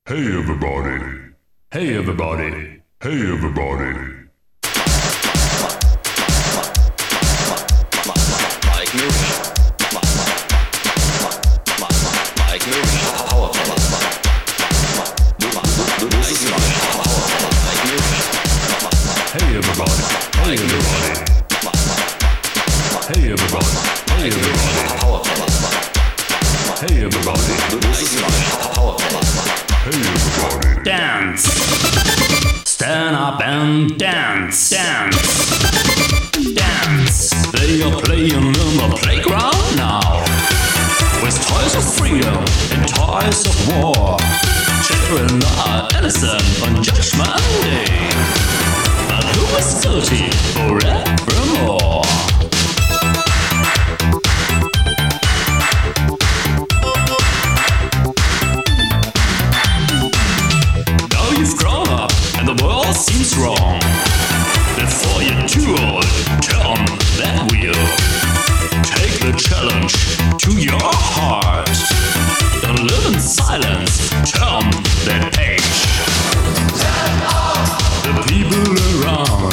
Hey everybody. Hey everybody. Hey everybody. Mike Newman. Mike Newman. Powerful. Hey everybody. Hey everybody. Hey everybody. Hey everybody. Hey everybody. Hey everybody. Dance. Stand up and dance. Dance. Dance. They are playing in the playground now. With toys of freedom and toys of war. Children are innocent on Judgment Day. But who is guilty forevermore? Seems wrong. Before you're too old, turn that wheel. Take the challenge to your heart. Don't live in silence, turn that page. The people around,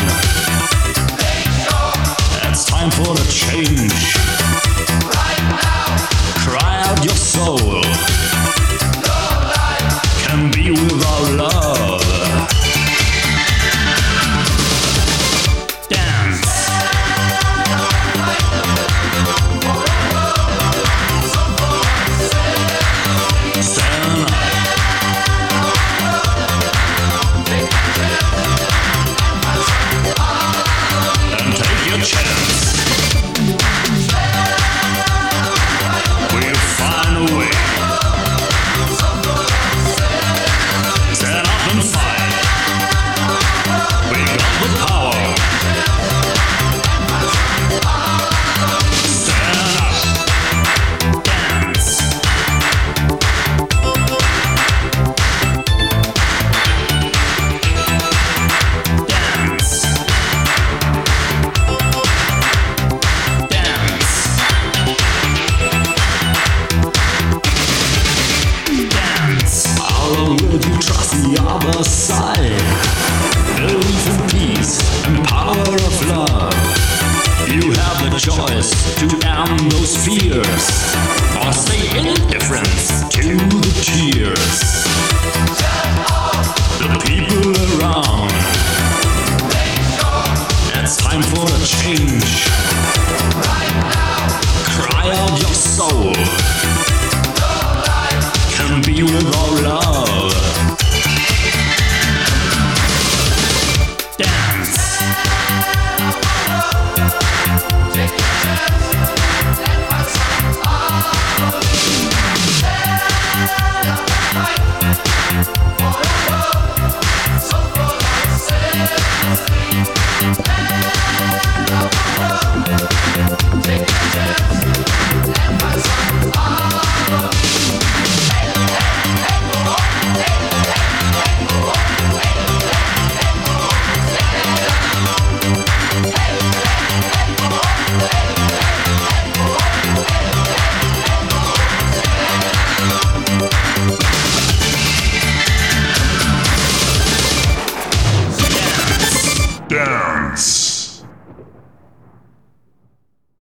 it's time for the change. Right now, cry out your soul. No life can be without love. Fight!